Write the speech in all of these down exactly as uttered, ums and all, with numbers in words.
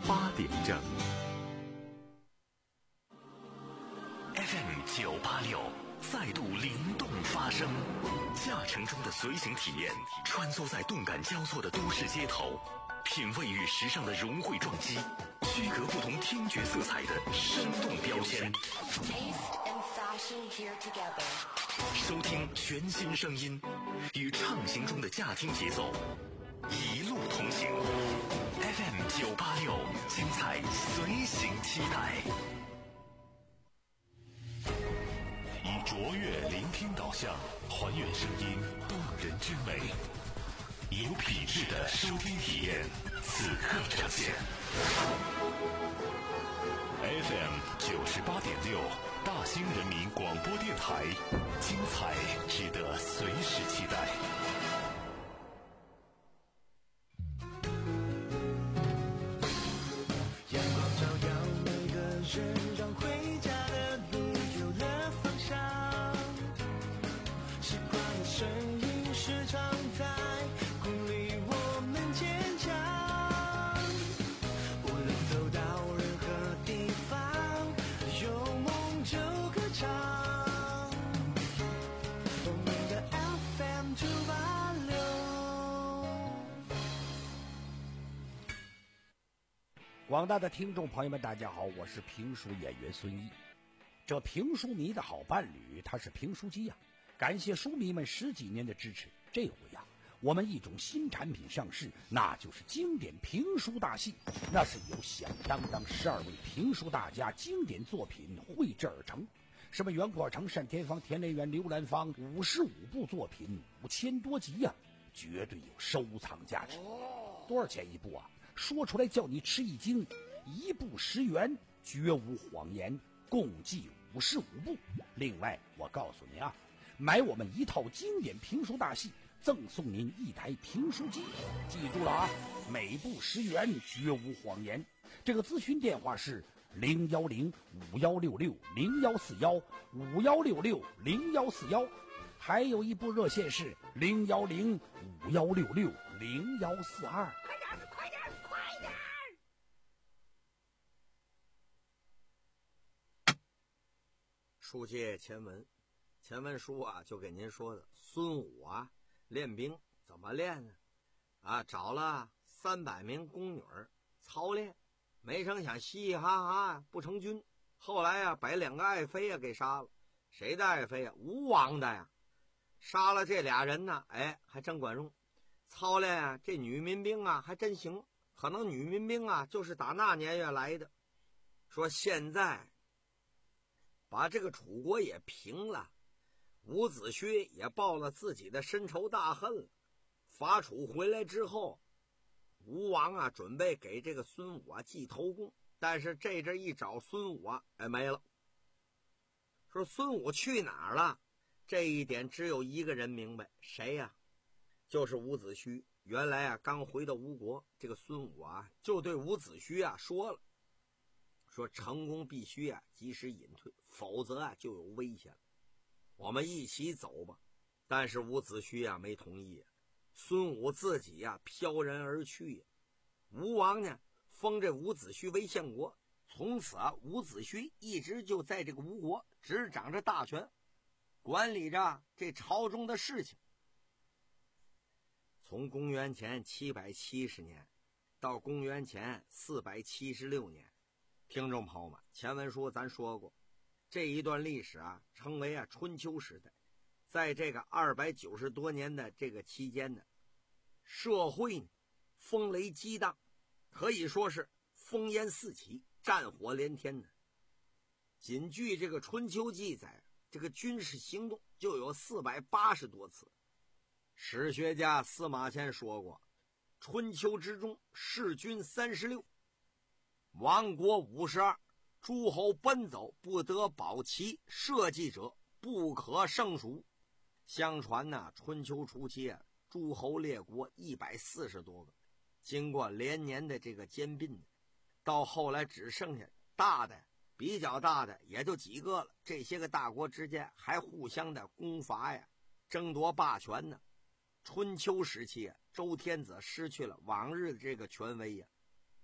八点整。F M 九八六再度灵动发声，驾乘中的随行体验，穿梭在动感交错的都市街头，品味与时尚的融汇撞击，区隔不同听觉色彩的生动标签。收听全新声音，与畅行中的驾听节奏，一路同行。F M 九八六，精彩随行期待。以卓越聆听导向，还原声音动人之美，有品质的收听体验，此刻呈现。F M 九十八点六，大兴人民广播电台，精彩值得随时期待。 阳光照耀每个人，让回家的路有了方向。习惯的声音时常在鼓励我们坚强。无论走到任何地方，有梦就歌唱。我们的 F M 九八六。 广大的听众朋友们，大家好，我是评书演员孙一。这评书迷的好伴侣，他是评书机呀、啊。感谢书迷们十几年的支持。这回呀、啊，我们一种新产品上市，那就是经典评书大戏。那是由响当当十二位评书大家经典作品绘制而成。什么袁阔成、单田芳、田连元、刘兰芳，五十五部作品，五千多集呀、啊，绝对有收藏价值。多少钱一部啊？说出来叫你吃一惊，一部十元，绝无谎言，共计五十五部。另外，我告诉您啊，买我们一套经典评书大戏，赠送您一台评书机。记住了啊，每部十元，绝无谎言。这个咨询电话是零幺零五幺六六零幺四幺五幺六六零幺四幺，还有一部热线是零幺零五幺六六零幺四二。 书接前文，前文书啊就给您说的孙武啊练兵怎么练呢？啊，找了三百名宫女操练，没成想嘻嘻哈哈不成军。后来啊把两个爱妃啊给杀了。谁的爱妃啊？吴王的呀。杀了这俩人呢，哎，还真管用。操练啊，这女民兵啊还真行，可能女民兵啊就是打那年月来的。说现在把这个楚国也平了，伍子胥也报了自己的深仇大恨了。伐楚回来之后，吴王啊准备给这个孙武啊记头功，但是这阵一找孙武啊，哎没了。说孙武去哪儿了？这一点只有一个人明白，谁呀、啊？就是伍子胥。原来啊刚回到吴国，这个孙武啊就对伍子胥啊说了。说成功必须啊及时隐退，否则啊就有危险了。我们一起走吧。但是伍子胥啊没同意。孙武自己啊飘然而去。吴王呢封这伍子胥为相国，从此啊伍子胥一直就在这个吴国执掌着大权，管理着这朝中的事情。从公元前七百七十年到公元前四百七十六年。听众朋友们，前文书咱说过，这一段历史啊称为啊春秋时代。在这个二百九十多年的这个期间呢，社会呢风雷激荡，可以说是烽烟四起，战火连天呢。仅据这个春秋记载，这个军事行动就有四百八十多次。史学家司马迁说过，春秋之中弑君三十六，亡国五十二，诸侯奔走，不得保其社稷者不可胜数。相传呢，春秋初期啊，诸侯列国一百四十多个，经过连年的这个兼并，到后来只剩下大的比较大的也就几个了。这些个大国之间还互相的攻伐呀，争夺霸权呢。春秋时期啊，周天子失去了往日的这个权威呀。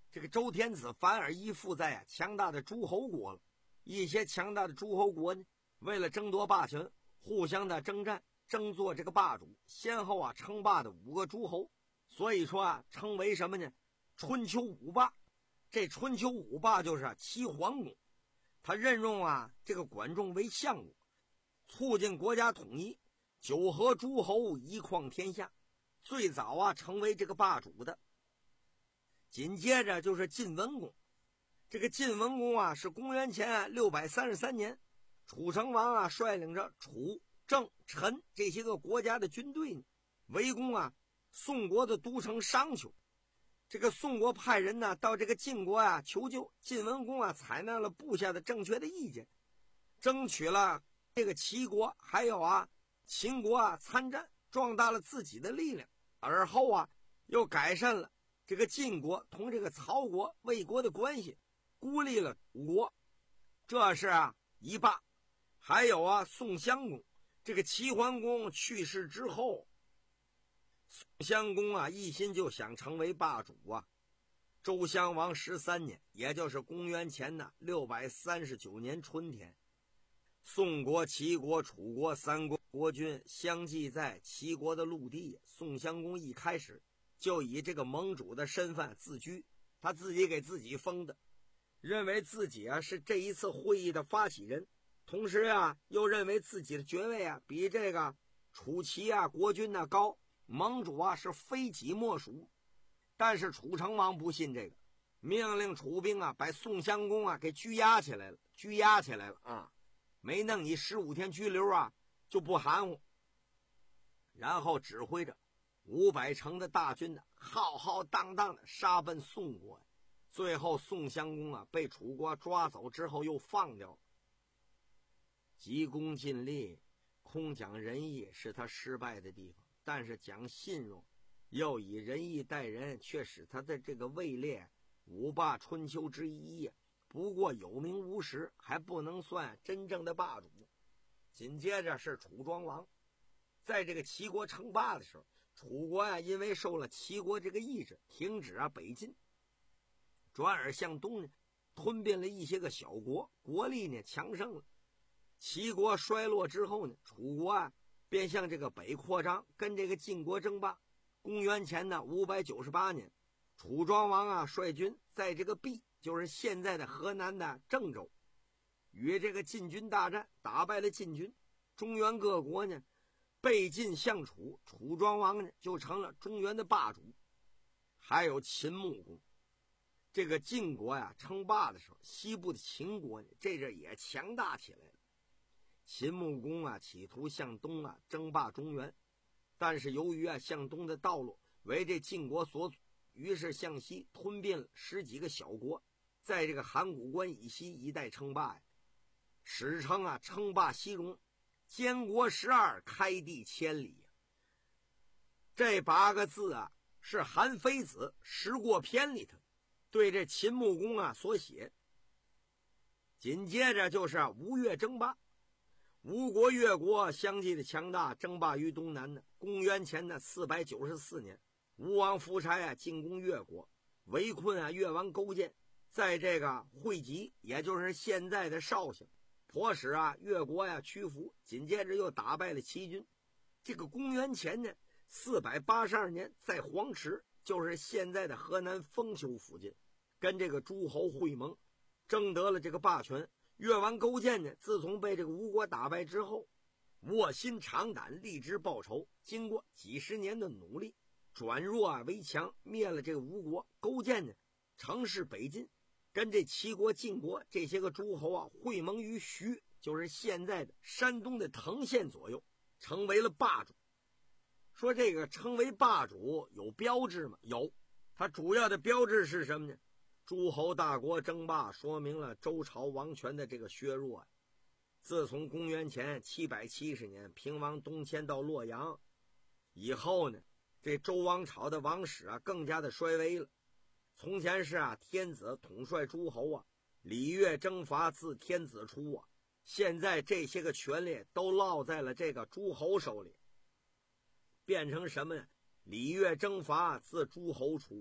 这个周天子反而依附在啊强大的诸侯国了。一些强大的诸侯国呢，为了争夺霸权，互相的征战，争做这个霸主，先后啊称霸的五个诸侯，所以说啊称为什么呢？春秋五霸。这春秋五霸就是啊齐桓公，他任用啊这个管仲为相国，促进国家统一，九合诸侯，一匡天下，最早啊成为这个霸主的。紧接着就是晋文公，这个晋文公啊是公元前六百三十三年，楚成王啊率领着楚、郑、陈这些个国家的军队呢，围攻啊宋国的都城商丘。这个宋国派人呢到这个晋国啊求救，晋文公啊采纳了部下的正确的意见，争取了这个齐国还有啊秦国啊参战，壮大了自己的力量。而后啊又改善了这个晋国同这个曹国、魏国的关系，孤立了楚国，这是啊一霸。还有啊宋襄公，这个齐桓公去世之后，宋襄公啊一心就想成为霸主啊。周襄王十三年，也就是公元前的六百三十九年春天，宋国、齐国、楚国三国国君相继在齐国的陆地。宋襄公一开始就以这个盟主的身份自居，他自己给自己封的，认为自己啊是这一次会议的发起人，同时啊又认为自己的爵位啊比这个楚齐啊国君啊高，盟主啊是非己莫属。但是楚成王不信这个，命令楚兵啊把宋襄公啊给拘押起来了，拘押起来了啊，没弄你十五天拘留啊就不含糊。然后指挥着五百乘的大军呢，浩浩荡荡的杀奔宋国。最后宋襄公啊被楚国抓走之后又放掉。急功近利，空讲仁义是他失败的地方，但是讲信用又以仁义待人，却使他的这个位列五霸春秋之一呀。不过有名无实，还不能算真正的霸主。紧接着是楚庄王，在这个齐国称霸的时候，楚国呀、啊、因为受了齐国这个意志，停止啊北进，转而向东呢吞并了一些个小国，国力呢强盛了。齐国衰落之后呢，楚国啊便向这个北扩张，跟这个晋国争霸。公元前的五百九十八年，楚庄王啊率军在这个毕，就是现在的河南的郑州，与这个晋军大战，打败了晋军。中原各国呢背晋向楚，楚庄王呢就成了中原的霸主。还有秦穆公，这个晋国呀称霸的时候，西部的秦国呢这阵也强大起来了。秦穆公啊企图向东啊争霸中原，但是由于啊向东的道路为这晋国所阻，于是向西吞并了十几个小国，在这个函谷关以西一带称霸呀，史称啊称霸西戎，监国十二，开地千里。这八个字啊是韩非子《时过篇》里头对这秦穆公啊所写。紧接着就是啊吴越争霸，吴国越国相继的强大，争霸于东南的。公元前的四百九十四年，吴王夫差啊进攻越国，围困啊越王勾践，在这个会稽，也就是现在的绍兴，迫使啊越国呀屈服。紧接着又打败了齐军。这个公元前呢四百八十二年，在黄池，就是现在的河南封丘附近，跟这个诸侯会盟，争得了这个霸权。越王勾践呢，自从被这个吴国打败之后，卧薪尝胆，立志报仇。经过几十年的努力，转弱啊为强，灭了这个吴国。勾践呢，乘势北进，跟这齐国、晋国这些个诸侯啊会盟于徐，就是现在的山东的滕县左右，成为了霸主。说这个称为霸主有标志吗？有，它主要的标志是什么呢？诸侯大国争霸，说明了周朝王权的这个削弱啊。自从公元前七百七十年平王东迁到洛阳以后呢，这周王朝的王室啊更加的衰微了。从前是啊天子统帅诸侯啊，礼乐征伐自天子出啊，现在这些个权力都落在了这个诸侯手里，变成什么呢？礼乐征伐自诸侯出啊，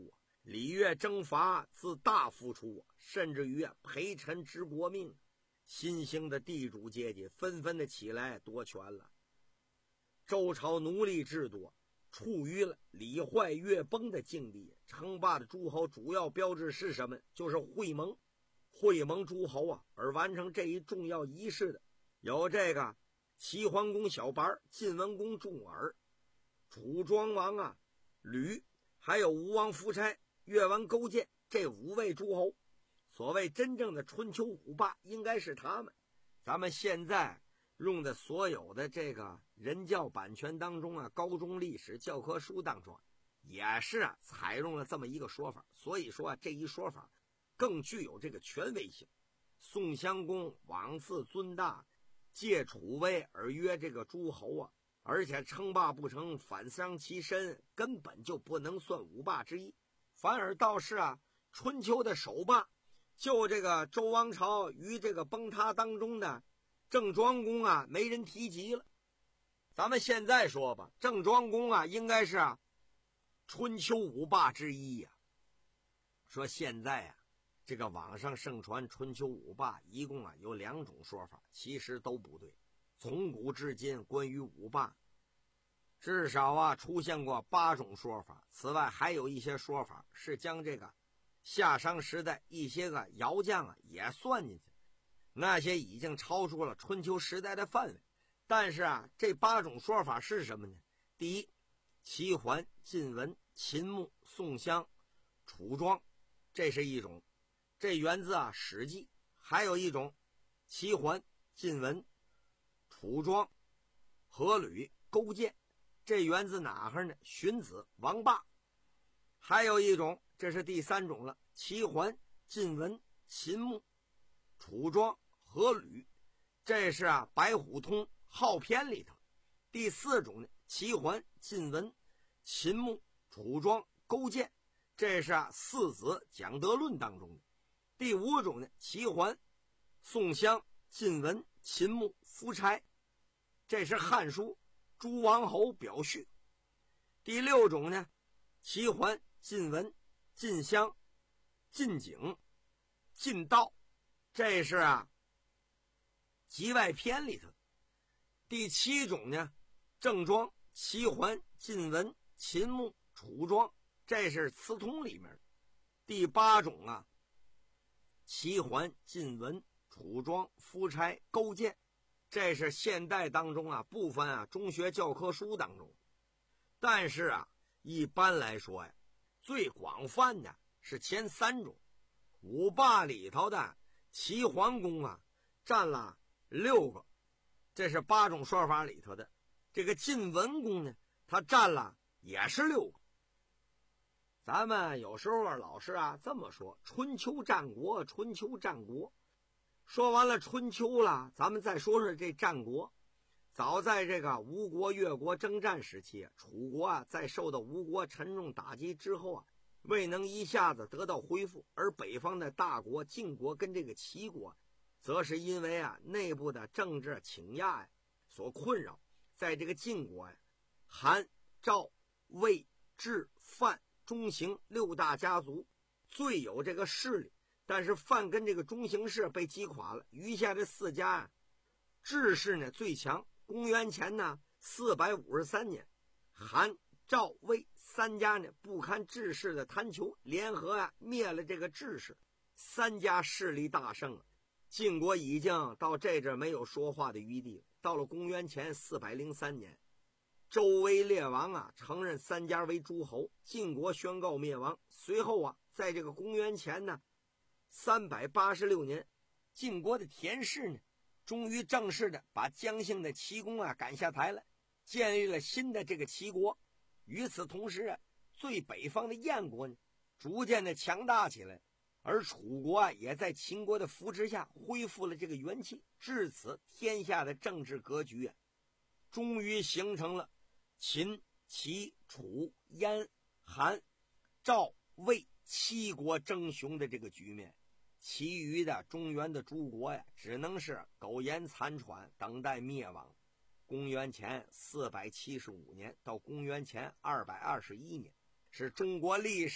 礼乐征伐自大付出，甚至于陪臣执国命。新兴的地主阶级纷纷的起来夺权了。周朝奴隶制度处于了礼坏乐崩的境地。称霸的诸侯主要标志是什么？就是会盟。会盟诸侯啊，而完成这一重要仪式的有这个齐桓公小白、晋文公重耳、楚庄王啊吕，还有吴王夫差、越王勾践这五位诸侯。所谓真正的春秋五霸应该是他们。咱们现在用的所有的这个人教版权当中啊，高中历史教科书当中也是啊采用了这么一个说法。所以说啊，这一说法更具有这个权威性。宋襄公枉自尊大，借楚威而约这个诸侯啊，而且称霸不成，反伤其身，根本就不能算五霸之一。反而倒是啊，春秋的首霸就这个周王朝于这个崩塌当中的郑庄公啊，没人提及了。咱们现在说吧，郑庄公啊，应该是啊春秋五霸之一呀、啊。说现在啊，这个网上盛传春秋五霸一共啊有两种说法，其实都不对。从古至今，关于五霸，至少啊出现过八种说法。此外，还有一些说法是将这个夏商时代一些个窑匠啊也算进去，那些已经超出了春秋时代的范围。但是啊，这八种说法是什么呢？第一，齐桓、晋文、秦穆、宋襄、楚庄，这是一种，这源自啊《史记》。还有一种，齐桓、晋文、楚庄、阖闾、勾践，这源自哪儿呢？荀子、王霸。还有一种，这是第三种了，齐桓、晋文、秦穆、楚庄、阖闾，这是啊白虎通号篇里头。第四种呢，齐桓、晋文、秦穆、楚庄、勾践，这是啊四子讲德论当中的。第五种呢，齐桓、宋襄、晋文、秦穆、夫差，这是汉书诸王侯表序。第六种呢，齐桓、晋文、晋襄、晋景、晋道，这是啊集外篇里头。第七种呢，郑庄、齐桓、晋文、秦穆、楚庄，这是词通里面。第八种啊，齐桓、晋文、楚庄、夫差、勾践，这是现代当中啊部分啊中学教科书当中。但是啊，一般来说呀，最广泛的是前三种。五霸里头的齐桓公啊占了六个，这是八种说法里头的。这个晋文公呢，他占了也是六个。咱们有时候啊老是啊这么说，春秋战国，春秋战国。说完了春秋了，咱们再说说这战国。早在这个吴国越国征战时期，楚国啊在受到吴国沉重打击之后啊，未能一下子得到恢复。而北方的大国晋国跟这个齐国，则是因为啊内部的政治倾轧呀所困扰。在这个晋国呀，韩、赵、魏、智、范、中行六大家族最有这个势力，但是范跟这个中行氏被击垮了，余下这四家啊，智氏呢最强。公元前呢四百五十三年，韩、赵、魏三家呢不堪智氏的贪求，联合啊灭了这个智氏，三家势力大盛啊。晋国已经到这阵没有说话的余地。到了公元前四百零三年，周威烈王啊承认三家为诸侯，晋国宣告灭亡。随后啊，在这个公元前呢三百八十六年，晋国的田氏呢终于正式的把姜姓的齐公啊赶下台了，建立了新的这个齐国。与此同时啊，最北方的燕国呢逐渐的强大起来，而楚国啊也在秦国的扶持下恢复了这个元气。至此，天下的政治格局啊终于形成了秦、齐、楚、燕、韩、赵、魏七国争雄的这个局面。其余的中原的诸国呀，只能是苟延残喘，等待灭亡。公元前四百七十五年到公元前二百二十一年，是中国历史上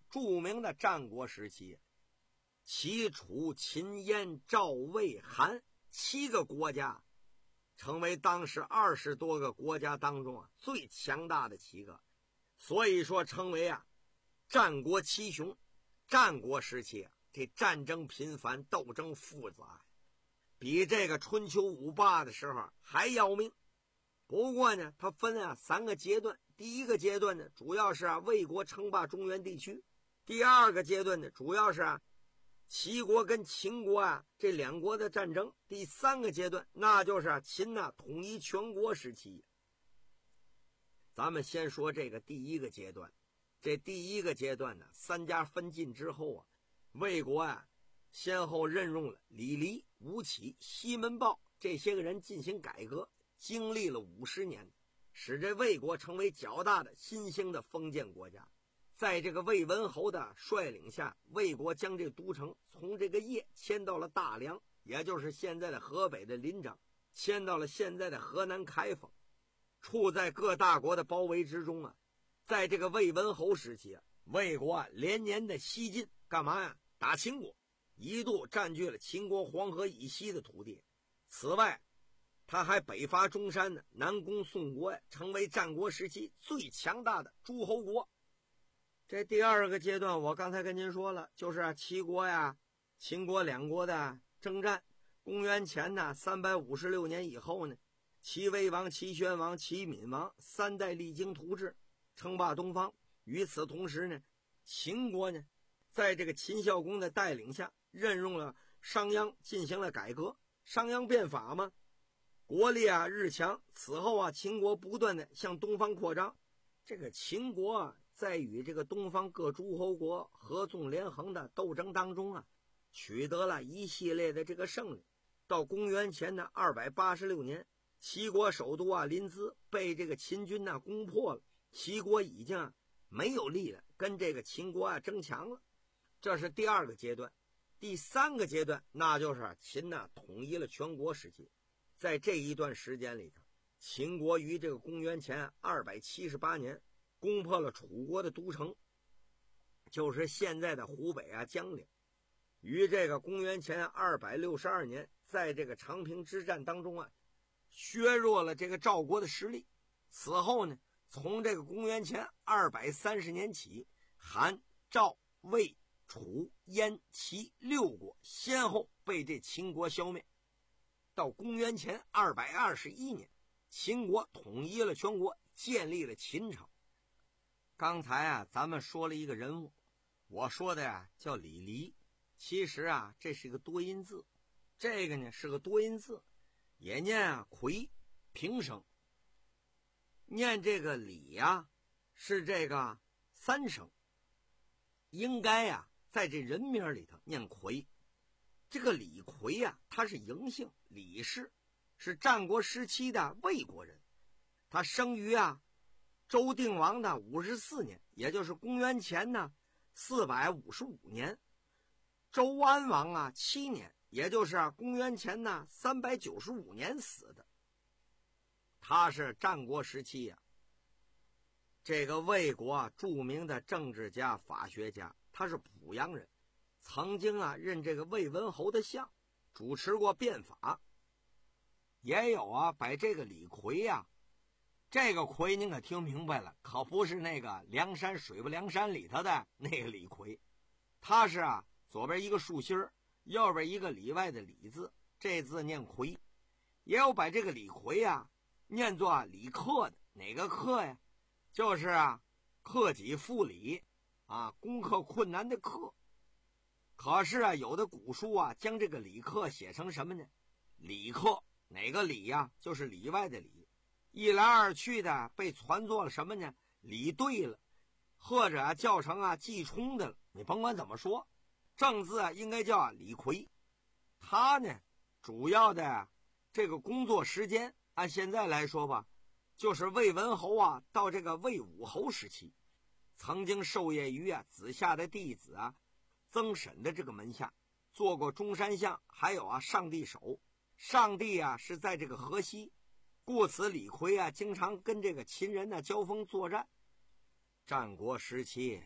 著名的战国时期，齐、楚、秦、燕、赵、魏、韩七个国家成为当时二十多个国家当中啊最强大的七个，所以说称为啊战国七雄。战国时期啊，这战争频繁，斗争复杂，比这个春秋五霸的时候还要命。不过呢，它分啊三个阶段。第一个阶段呢，主要是啊魏国称霸中原地区；第二个阶段呢，主要是啊齐国跟秦国啊这两国的战争；第三个阶段，那就是啊秦呐、啊、统一全国时期。咱们先说这个第一个阶段。这第一个阶段呢，三家分晋之后啊，魏国啊先后任用了李黎、吴起、西门豹这些个人进行改革，经历了五十年，使这魏国成为较大的新兴的封建国家。在这个魏文侯的率领下，魏国将这都城从这个邺迁到了大梁，也就是现在的河北的临漳，迁到了现在的河南开封。处在各大国的包围之中啊，在这个魏文侯时期啊，魏国啊连年的西进，干嘛呀？打秦国，一度占据了秦国黄河以西的土地。此外，他还北伐中山呢，南攻宋国呀，成为战国时期最强大的诸侯国。这第二个阶段，我刚才跟您说了，就是啊齐国呀、秦国两国的征战。公元前呢三百五十六年以后呢，齐威王、齐宣王、齐闵王三代励精图治，称霸东方。与此同时呢，秦国呢，在这个秦孝公的带领下，任用了商鞅进行了改革。商鞅变法嘛，国力啊日强。此后啊，秦国不断的向东方扩张。这个秦国啊，在与这个东方各诸侯国合纵连横的斗争当中啊，取得了一系列的这个胜利。到公元前的二百八十六年，齐国首都啊临淄被这个秦军呢、啊、攻破了，齐国已经、啊、没有力量跟这个秦国啊争强了。这是第二个阶段。第三个阶段，那就是秦呢、啊、统一了全国时期。在这一段时间里头，秦国于这个公元前二百七十八年攻破了楚国的都城，就是现在的湖北啊江陵。于这个公元前二百六十二年，在这个长平之战当中啊，削弱了这个赵国的实力。此后呢，从这个公元前二百三十年起，韩、赵、魏、楚、燕、齐六国先后被这秦国消灭。到公元前二百二十一年，秦国统一了全国，建立了秦朝。刚才啊，咱们说了一个人物，我说的呀、啊、叫李黎。其实啊，这是一个多音字，这个呢是个多音字，也念啊魁平声。念这个李呀、啊，是这个三声，应该呀、啊、在这人名里头念魁。这个李逵呀、啊，他是嬴姓李氏，是战国时期的魏国人。他生于啊周定王的五十四年，也就是公元前呢四百五十五年。周安王啊七年，也就是啊公元前呢三百九十五年死的。他是战国时期呀、啊，这个魏国啊著名的政治家、法学家，他是濮阳人，曾经啊任这个魏文侯的相，主持过变法。也有啊把这个李逵呀、啊，这个逵您可听明白了，可不是那个梁山水泊梁山里头的那个李逵，他是啊左边一个竖心儿，右边一个里外的里字，这字念逵。也有把这个李逵啊念作李克的，哪个克呀？就是啊克己复礼啊，攻克困难的克。可是啊有的古书啊将这个李克写成什么呢？李克，哪个李呀、啊？就是里外的里。一来二去的被传作了什么呢？李对了，或者啊叫成啊季冲的了。你甭管怎么说，正字啊应该叫啊李逵。他呢主要的这个工作时间，按现在来说吧，就是魏文侯啊到这个魏武侯时期，曾经授业于啊子夏的弟子啊曾沈的这个门下，做过中山相，还有啊上帝守。上帝啊是在这个河西，故此李逵啊经常跟这个秦人呢交锋作战。战国时期，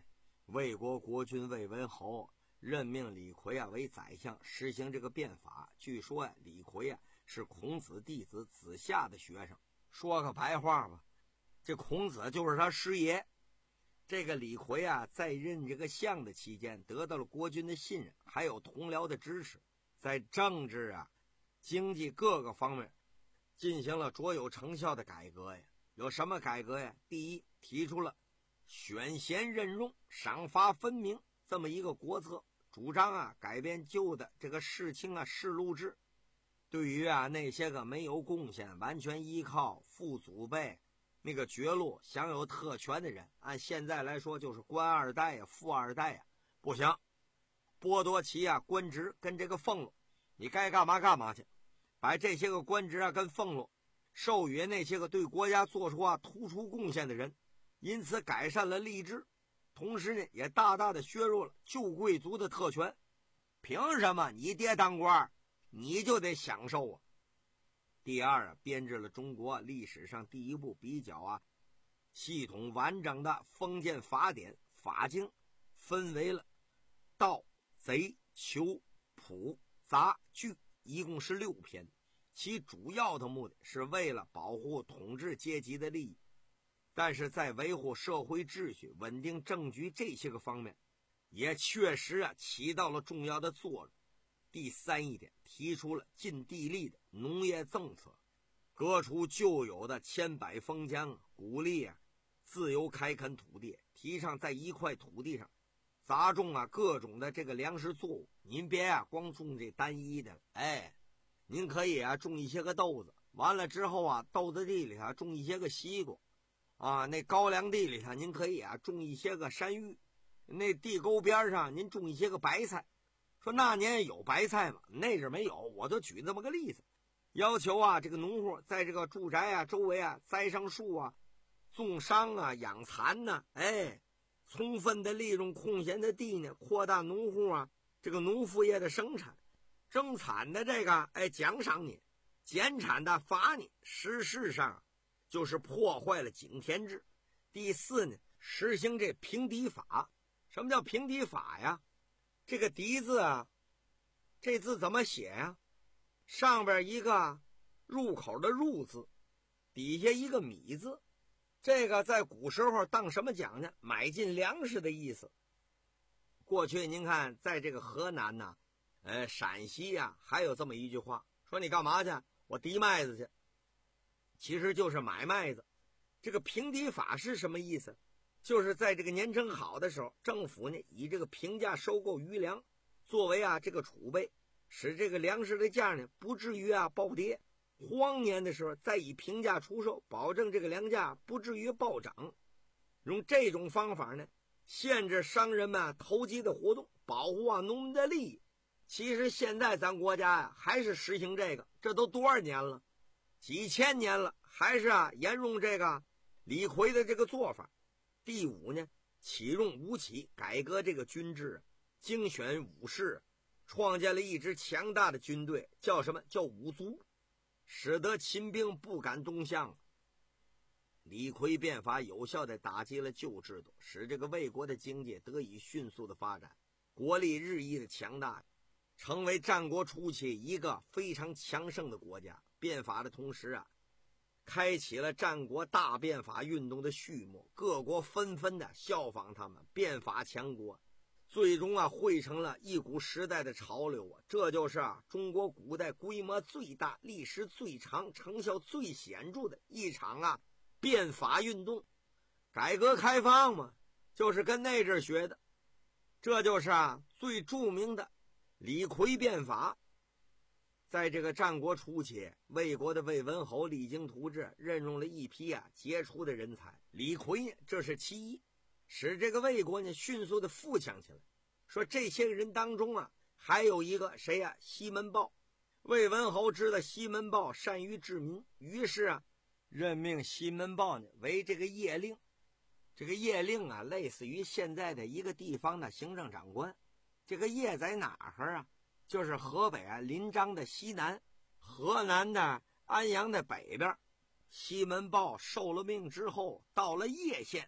魏国国君魏文侯任命李逵啊为宰相，实行这个变法。据说呀、啊，李逵啊是孔子弟子子夏的学生。说个白话吧，这孔子就是他师爷。这个李逵啊，在任这个相的期间，得到了国君的信任，还有同僚的支持，在政治啊、经济各个方面进行了卓有成效的改革呀。有什么改革呀？第一，提出了选贤任用、赏罚分明这么一个国策，主张啊改变旧的这个世卿啊世禄制，对于啊那些个没有贡献、完全依靠父祖辈那个爵禄享有特权的人，按现在来说就是官二代呀、富二代呀，不行，剥夺其啊官职跟这个俸禄，你该干嘛干嘛去，把这些个官职啊跟俸禄授予那些个对国家做出啊突出贡献的人，因此改善了吏治，同时呢也大大的削弱了旧贵族的特权。凭什么你爹当官你就得享受啊？第二啊，编制了中国历史上第一部比较啊系统完整的封建法典法经，分为了盗、贼、囚、捕、杂、据，一共是六篇。其主要的目的是为了保护统治阶级的利益，但是在维护社会秩序、稳定政局这些个方面也确实啊起到了重要的作用。第三一点，提出了尽地利的农业政策，革除旧有的千百封疆，鼓励啊自由开垦土地，提倡在一块土地上杂种啊各种的这个粮食作物。您别啊光种这单一的，哎，您可以啊种一些个豆子，完了之后啊豆子地里头种一些个西瓜啊，那高粱地里头您可以啊种一些个山芋，那地沟边上您种一些个白菜。说那年有白菜吗？那阵没有，我就举这么个例子。要求啊这个农户在这个住宅啊周围啊栽上树啊，种桑啊，养蚕呢、啊，哎，充分的利用空闲的地呢，扩大农户啊这个农副业的生产。增产的这个哎奖赏你，减产的罚你，事实上就是破坏了井田制。第四呢，实行这平敌法。什么叫平敌法呀？这个敌字啊，这字怎么写呀？上边一个入口的入字，底下一个米字。这个在古时候当什么讲呢？买进粮食的意思。过去您看在这个河南呢、啊呃陕西呀、啊、还有这么一句话，说你干嘛去？我敌麦子去。其实就是买麦子。这个平敌法是什么意思？就是在这个年成好的时候，政府呢以这个平价收购余粮作为啊这个储备，使这个粮食的价呢不至于啊暴跌。荒年的时候再以平价出售，保证这个粮价不至于暴涨。用这种方法呢，限制商人们、啊、投机的活动，保护啊农民的利益。其实现在咱国家呀、啊、还是实行这个，这都多少年了，几千年了，还是啊沿用这个李逵的这个做法。第五呢，启用武起，改革这个军制，精选武士，创建了一支强大的军队，叫什么？叫武卒，使得秦兵不敢东向。李逵变法有效地打击了旧制度，使这个魏国的经济得以迅速的发展，国力日益的强大，成为战国初期一个非常强盛的国家。变法的同时啊，开启了战国大变法运动的序幕，各国纷纷的效仿他们，变法强国，最终啊汇成了一股时代的潮流啊！这就是啊中国古代规模最大、历史最长、成效最显著的一场啊变法运动。改革开放嘛，就是跟那阵学的。这就是啊最著名的李逵变法。在这个战国初期，魏国的魏文侯励精图治，任用了一批啊杰出的人才。李逵呢，这是其一，使这个魏国呢迅速的富强起来。说这些人当中啊，还有一个谁呀、啊？西门豹。魏文侯知道西门豹善于治民，于是啊，任命西门豹呢为这个邺令。这个邺令啊，类似于现在的一个地方的行政长官。这个邺在哪儿啊？就是河北啊临漳的西南，河南的安阳的北边。西门豹受了命之后，到了邺县，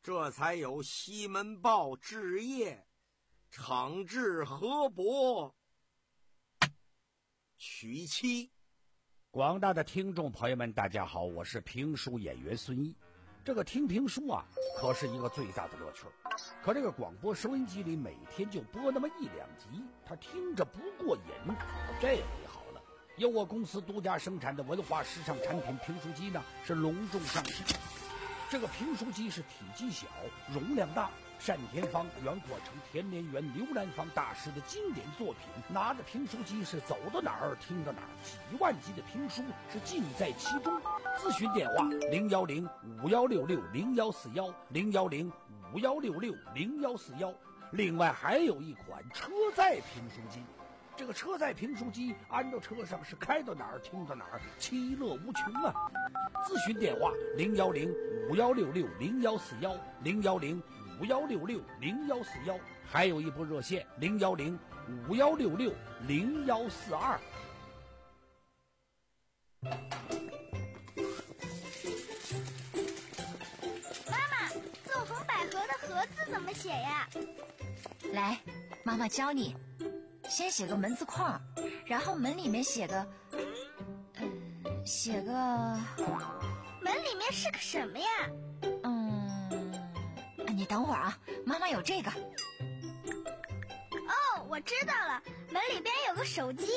这才有西门豹治邺，惩治河伯，娶妻。 广大的听众朋友们，大家好，我是评书演员孙一。这个听评书啊，可是一个最大的乐趣。可这个广播收音机里每天就播那么一两集，他听着不过瘾。这回好了，由我公司独家生产的文化时尚产品评书机呢，是隆重上市。这个评书机是体积小，容量大，单田芳、袁阔成、田连元、刘兰芳大师的经典作品。拿着评书机是走到哪儿听到哪儿，几万集的评书是尽在其中。咨询电话零幺零五幺六六零幺四幺零幺零五幺六六零幺四幺。另外还有一款车载评书机。这个车载评书机安到车上是开到哪儿听到哪儿，其乐无穷啊！咨询电话零幺零五幺六六零幺四幺零幺零五幺六六零幺四幺，还有一部热线零幺零五幺六六零幺四二。 妈妈，奏逢百合的合字怎么写呀？ 来，妈妈教你。先写个门字框，然后门里面写个，嗯，写个， 门里面是个什么呀？ 嗯，你等会儿啊，妈妈有这个。 哦，我知道了，门里边有个手机。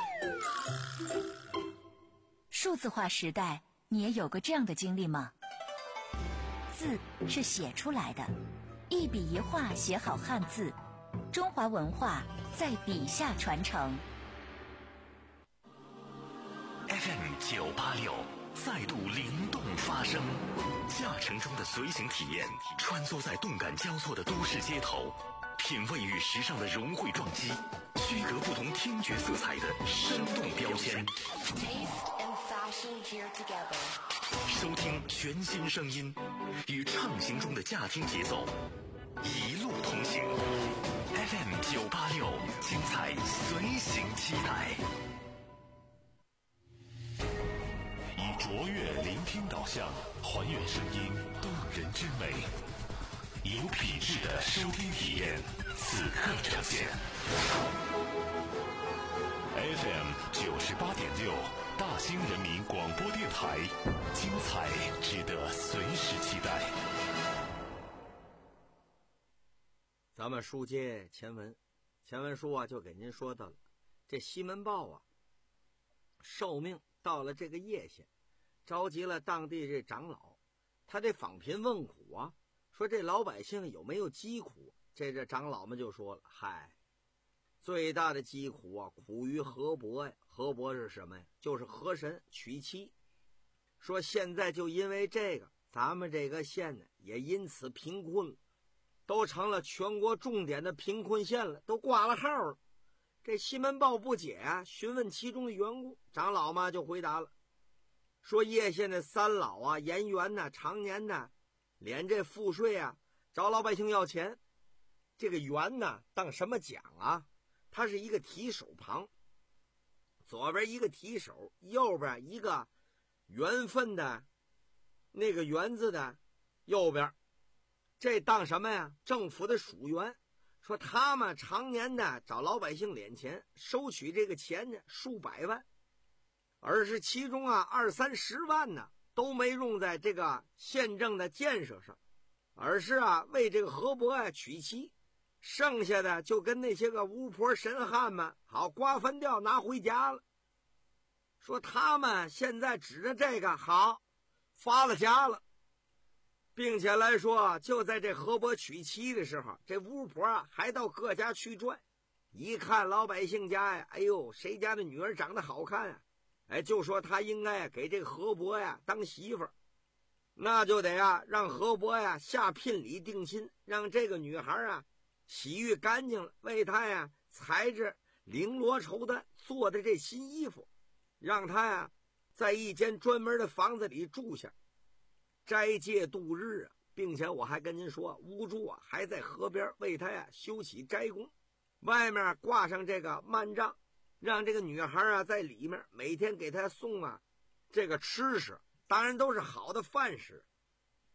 数字化时代，你也有过这样的经历吗？字是写出来的，一笔一画写好汉字，中华文化在笔下传承。 F M 九八六再度灵动发声，驾乘中的随行体验，穿梭在动感交错的都市街头，品味与时尚的融汇撞击，区隔不同听觉色彩的生动标签。收听全新声音，与畅行中的驾听节奏，一路同行。F M 九八六，精彩随行期待。以卓越聆听导向，还原声音动人之美，有品质的收听体验，此刻呈现。F M 九十八点六，大兴人民广播电台，精彩值得随时期待。 咱们书接前文，前文书啊就给您说到了，这西门豹啊，受命到了这个叶县，召集了当地这长老，他这访贫问苦啊，说这老百姓有没有疾苦？这这长老们就说了，嗨，最大的疾苦啊，苦于河伯呀。河伯是什么呀？就是河神娶妻。说现在就因为这个，咱们这个县呢，也因此贫困了，都成了全国重点的贫困县了，都挂了号了。这西门豹不解啊，询问其中的缘故，长老嘛就回答了，说叶县的三老啊、盐员呢，常年呢连这赋税啊，找老百姓要钱。这个员呢，当什么讲啊？它是一个提手旁，左边一个提手，右边一个缘分的那个园字的右边，这当什么呀？政府的属员。说他们常年的找老百姓敛钱，收取这个钱呢数百万，而是其中啊二三十万呢都没用在这个县政的建设上，而是啊为这个河伯啊娶妻，剩下的就跟那些个巫婆神汉们好瓜分掉拿回家了。说他们现在指着这个好发了家了，并且来说，就在这河伯娶妻的时候，这巫婆啊还到各家去转，一看老百姓家呀，哎呦，谁家的女儿长得好看啊，哎，就说他应该给这个河伯呀当媳妇儿，那就得啊让河伯呀下聘礼定亲，让这个女孩啊洗浴干净了，为她呀裁制绫罗绸缎做的这新衣服，让她呀在一间专门的房子里住下，斋戒度日啊，并且我还跟您说，巫祝啊还在河边为他呀修起斋宫，外面挂上这个幔帐，让这个女孩啊在里面每天给他送啊这个吃食，当然都是好的饭食。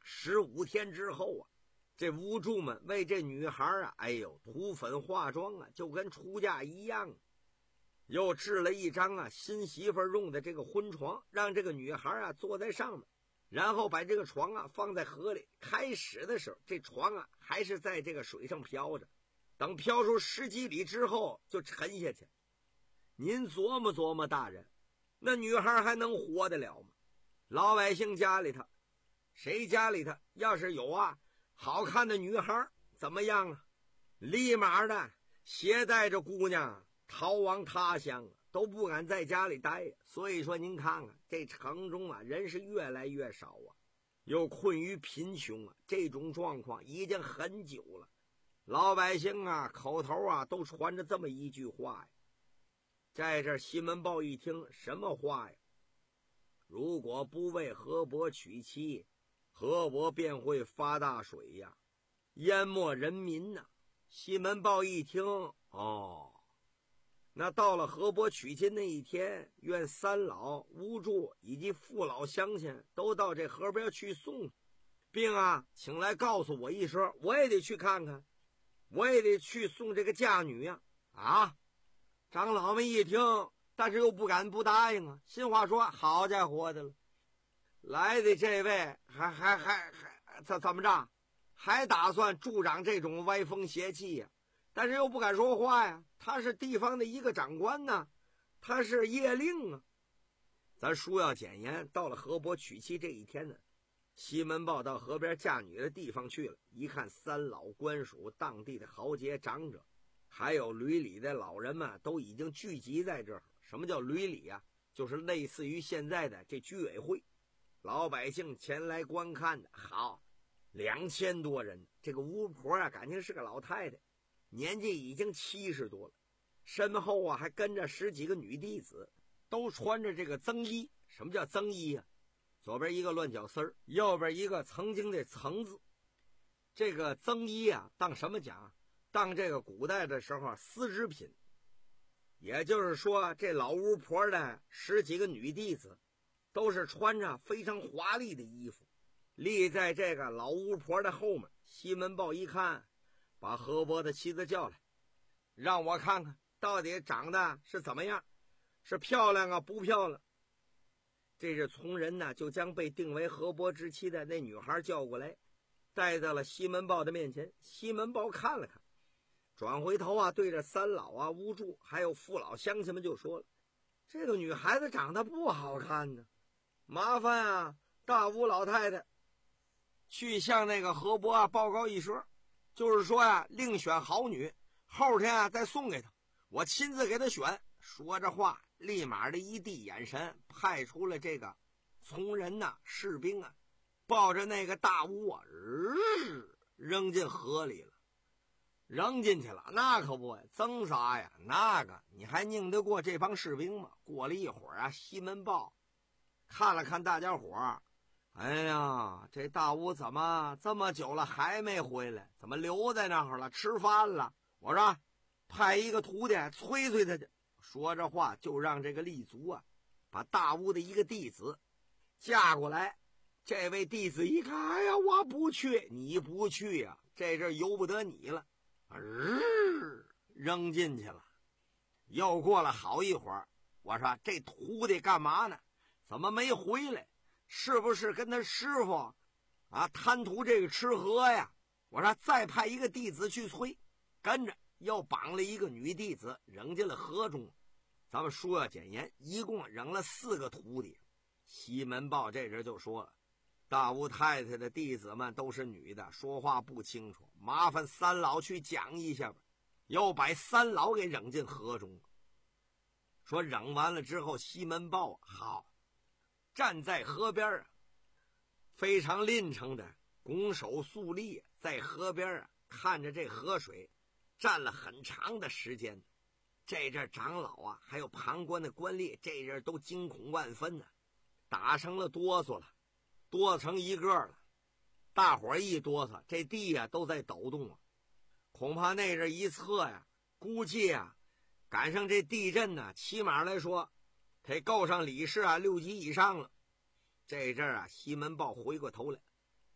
十五天之后啊，这巫祝们为这女孩啊，哎呦，涂粉化妆啊，就跟出嫁一样。又制了一张啊新媳妇用的这个婚床，让这个女孩啊坐在上面，然后把这个床啊放在河里。开始的时候，这床啊还是在这个水上飘着，等飘出十几里之后就沉下去。您琢磨琢磨，大人，那女孩还能活得了吗？老百姓家里头，谁家里头要是有啊好看的女孩，怎么样啊？立马的携带着姑娘逃亡他乡啊，都不敢在家里待呀。所以说您看看这城中啊人是越来越少啊，又困于贫穷啊，这种状况已经很久了。老百姓啊口头啊都传着这么一句话呀。在这西门豹一听，什么话呀？如果不为河伯娶妻，河伯便会发大水呀，淹没人民呐、啊。西门豹一听，哦，那到了河伯娶亲那一天，愿三老、巫祝以及父老乡亲都到这河边去送，并啊请来告诉我一声，我也得去看看，我也得去送这个嫁女呀！啊，长老们一听，但是又不敢不答应啊，心话说：好家伙的了，来的这位还还还还怎怎么着？还打算助长这种歪风邪气呀、啊？但是又不敢说话呀，他是地方的一个长官呢，他是业令啊。咱书要简言，到了河伯娶妻这一天呢，西门豹到河边嫁女的地方去了，一看三老官属、当地的豪杰长者，还有闾里的老人们都已经聚集在这儿。什么叫闾里啊？就是类似于现在的这居委会，老百姓前来观看的。好，两千多人，这个巫婆啊，感情是个老太太，年纪已经七十多了，身后啊还跟着十几个女弟子，都穿着这个僧衣。什么叫僧衣啊？左边一个乱脚丝儿，右边一个曾经的曾字。这个僧衣啊，当什么讲？当这个古代的时候丝织品。也就是说，这老巫婆的十几个女弟子，都是穿着非常华丽的衣服，立在这个老巫婆的后面。西门豹一看，把河伯的妻子叫来，让我看看到底长得是怎么样，是漂亮啊不漂亮。这是从人呢，就将被定为河伯之妻的那女孩叫过来，带到了西门豹的面前。西门豹看了看，转回头啊，对着三老啊、巫祝还有父老乡亲们就说了：这个女孩子长得不好看呢，麻烦啊大巫老太太去向那个河伯啊报告一声，就是说呀、啊、另选好女，后天啊再送给他，我亲自给他选。说着话，立马的一递眼神，派出了这个从人呐、啊、士兵啊，抱着那个大巫啊、呃、扔进河里了。扔进去了，那可不，增啥呀？那个你还拧得过这帮士兵吗？过了一会儿啊，西门豹看了看大家伙儿，哎呀，这大巫怎么这么久了还没回来？怎么留在那儿了？吃饭了？我说派一个徒弟催催他去。说着话，就让这个立足啊，把大巫的一个弟子架过来。这位弟子一看，哎呀，我不去，你不去呀、啊，这阵由不得你了。日扔进去了。又过了好一会儿，我说这徒弟干嘛呢？怎么没回来？是不是跟他师傅啊贪图这个吃喝呀？我说再派一个弟子去催，跟着又绑了一个女弟子扔进了河中。咱们书要简言，一共扔了四个徒弟。西门豹这人就说了，大巫太太的弟子们都是女的，说话不清楚，麻烦三老去讲一下吧。又把三老给扔进河中。说扔完了之后，西门豹好站在河边啊，非常吝嗔的拱手肃立，在河边啊看着这河水，站了很长的时间。这阵长老啊还有旁观的官吏，这阵都惊恐万分呢、啊，打成了哆嗦了，哆成一个了。大伙一哆嗦，这地啊都在抖动啊，恐怕那阵一测呀，估计啊赶上这地震呢，起码来说得够上里氏啊六级以上了。这阵啊西门豹回过头来，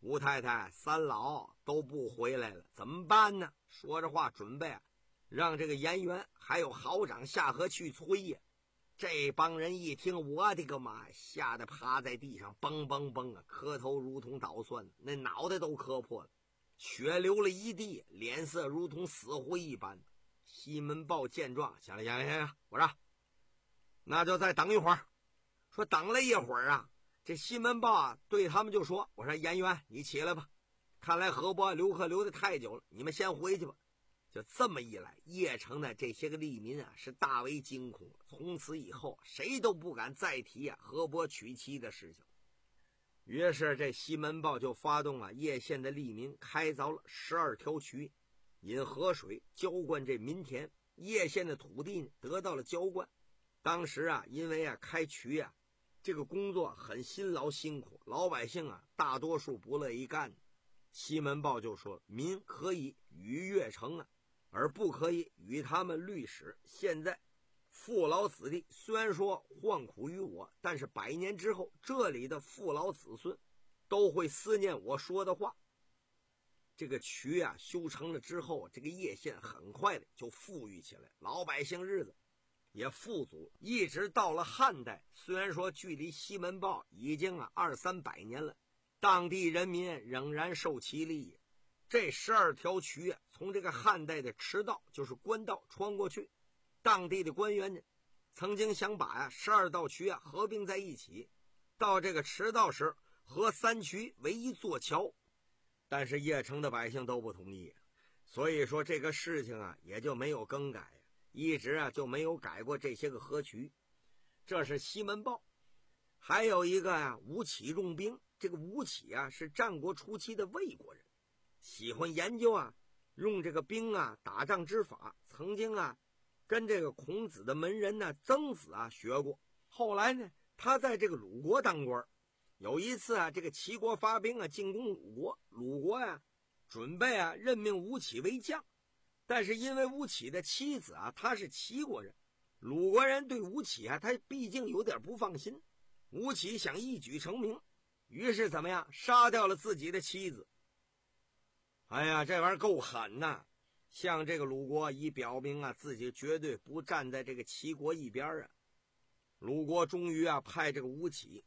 吴太太、三老都不回来了，怎么办呢？说着话，准备啊，让这个严元还有豪长下河去催呀。这帮人一听，我的个妈呀，吓得趴在地上蹦蹦蹦啊，磕头如同捣蒜，那脑袋都磕破了，血流了一地，脸色如同死灰一般。西门豹见状，想了想，想想，我说那就再等一会儿。说等了一会儿啊，这西门豹啊对他们就说，我说严元你起来吧，看来河伯留客留得太久了，你们先回去吧。就这么一来，邺城的这些个吏民啊是大为惊恐，从此以后谁都不敢再提啊河伯娶妻的事情。于是这西门豹就发动啊邺县的吏民，开凿了十二条渠，引河水浇灌这民田，邺县的土地得到了浇灌。当时啊因为啊开渠啊这个工作很辛劳辛苦，老百姓啊大多数不乐意干。西门豹就说，民可以与邺城啊，而不可以与他们律使。现在父老子弟虽然说患苦于我，但是百年之后，这里的父老子孙都会思念我说的话。这个渠啊修成了之后，这个邺县很快的就富裕起来，老百姓日子也富足，一直到了汉代，虽然说距离西门豹已经啊二三百年了，当地人民仍然受其利。这十二条渠啊，从这个汉代的池道，就是官道穿过去。当地的官员呢，曾经想把呀十二道渠啊合并在一起，到这个池道时合三渠为一座桥，但是邺城的百姓都不同意，所以说这个事情啊也就没有更改，一直啊就没有改过这些个河渠。这是西门豹。还有一个啊吴起用兵，这个吴起啊是战国初期的魏国人，喜欢研究啊用这个兵啊打仗之法，曾经啊跟这个孔子的门人呢曾子啊学过。后来呢他在这个鲁国当官，有一次啊这个齐国发兵啊进攻鲁国，鲁国呀、啊、准备啊任命吴起为将，但是因为吴起的妻子啊他是齐国人，鲁国人对吴起啊他毕竟有点不放心，吴起想一举成名，于是怎么样杀掉了自己的妻子。哎呀，这玩意儿够狠呐！向这个鲁国以表明啊自己绝对不站在这个齐国一边啊。鲁国终于啊派这个吴起，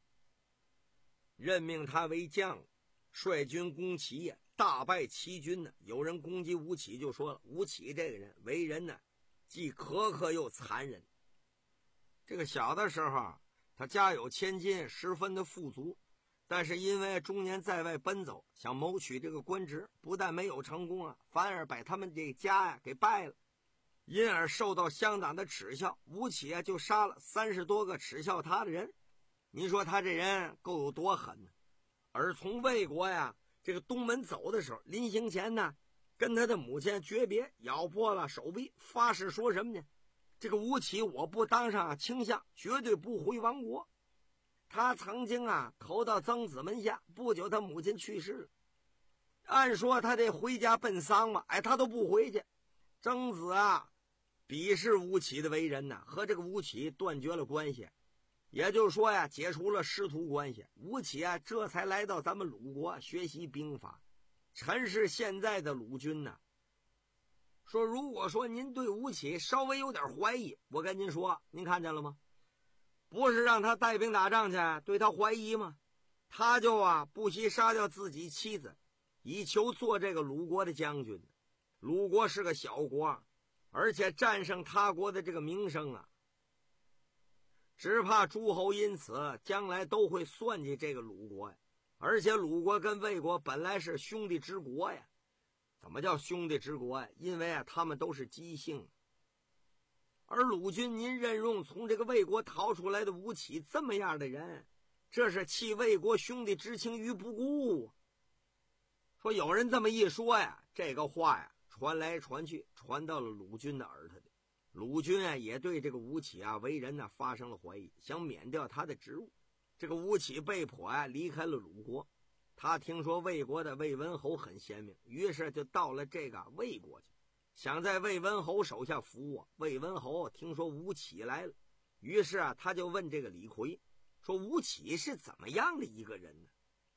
任命他为将，率军攻齐呀，大败齐军呢。有人攻击吴起，就说了，吴起这个人为人呢既苛刻又残忍。这个小的时候他家有千金，十分的富足，但是因为中年在外奔走，想谋取这个官职，不但没有成功啊，反而把他们这家呀给败了，因而受到相当的耻笑。吴起啊就杀了三十多个耻笑他的人，你说他这人够有多狠呢？而从魏国呀这个东门走的时候，临行前呢跟他的母亲诀别，咬破了手臂，发誓说什么呢？这个吴起我不当上卿相，绝对不回王国。他曾经啊投到曾子门下，不久他母亲去世了，按说他得回家奔丧嘛，哎，他都不回去。曾子啊鄙视吴起的为人呢，和这个吴起断绝了关系，也就是说呀解除了师徒关系。吴起啊这才来到咱们鲁国学习兵法，陈氏现在的鲁军呢说，如果说您对吴起稍微有点怀疑，我跟您说，您看见了吗？不是让他带兵打仗去，对他怀疑吗？他就啊不惜杀掉自己妻子，以求做这个鲁国的将军。鲁国是个小国，而且战胜他国的这个名声啊，只怕诸侯因此将来都会算计这个鲁国呀。而且鲁国跟魏国本来是兄弟之国呀。怎么叫兄弟之国呀？因为啊他们都是姬姓。而鲁军您任用从这个魏国逃出来的吴起这么样的人，这是弃魏国兄弟之情于不顾。说有人这么一说呀，这个话呀传来传去，传到了鲁军的耳朵里。鲁军啊也对这个吴起啊为人呢、啊、发生了怀疑，想免掉他的职务。这个吴起被迫啊离开了鲁国。他听说魏国的魏文侯很贤明，于是就到了这个魏国去，想在魏文侯手下服务。魏文侯听说吴起来了，于是啊他就问这个李逵说，吴起是怎么样的一个人呢？